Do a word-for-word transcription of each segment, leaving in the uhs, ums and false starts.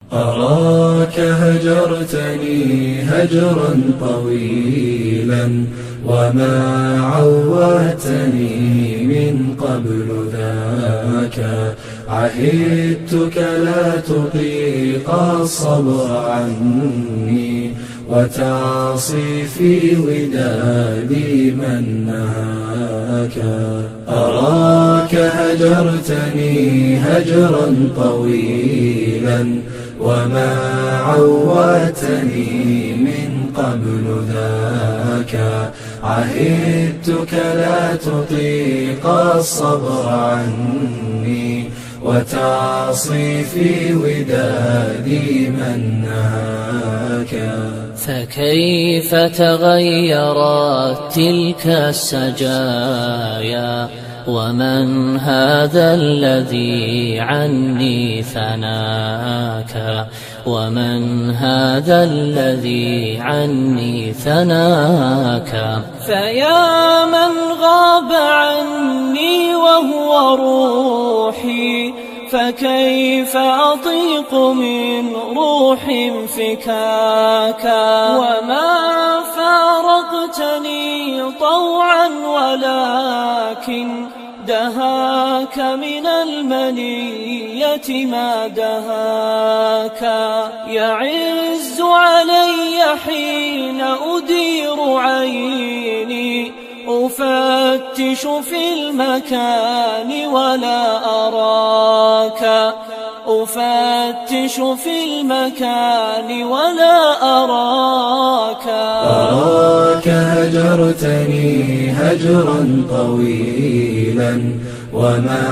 أراك هجرتني هجرا طويلا وما عودتني من قبل ذاك. عهدتك لا تطيق الصبر عني وتعصي في ودادي من نهاك. أراك هجرتني هجرا طويلا وما عودتني من قبل ذاك. عهدتك لا تطيق الصبر عني وتعصي في ودادي من نهاك. فكيف تغيرت تلك السجايا ومن هذا الذي عني ثناك. ومن هذا الذي عني ثناك. فيا من غاب عني وهو روحي فكيف أطيق من روح فكاكا. وما فارقتني طوعا ولكن دهاك من المنية ما دهاك. يعز علي حين أدير عيني أفتش في المكان ولا أراك. أفتش في المكان ولا أراك. أراك هجرتني هجرا طويلا وما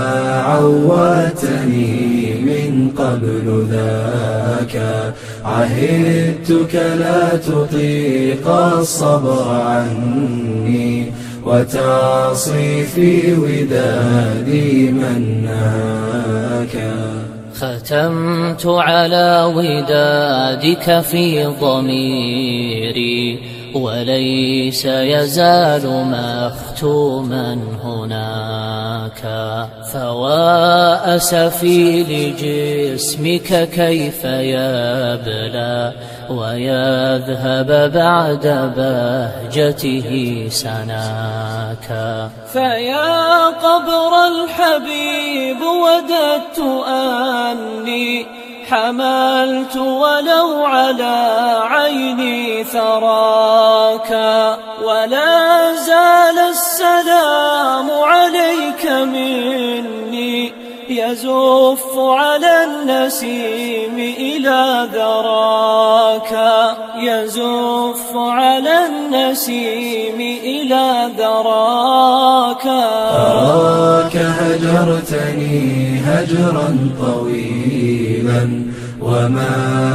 عودتني من قبل ذاك. عهدتك لا تطيق الصبر عني وتعصي في ودادي من نهاك. ختمت على ودادك في ضميري وليس يزال مختوما هناك. فوا أسفي لجسمك كيف يبلى ويذهب بعد بهجته سناك. فيا قبر الحبيب وددت أني حملت ولو على عيني ثراك. ولا زال السلام عليك مني يزف على النسيم إلى ذراك. يزف على النسيم إلى ذراك. أراك هجرتني هجرا طويلا وما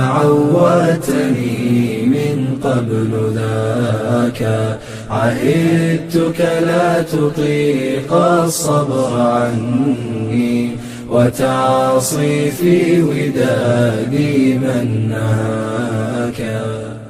عودتني من قبل ذاك. عهدتك لا تطيق الصبر عني وتعصي في ودادي من نهاك.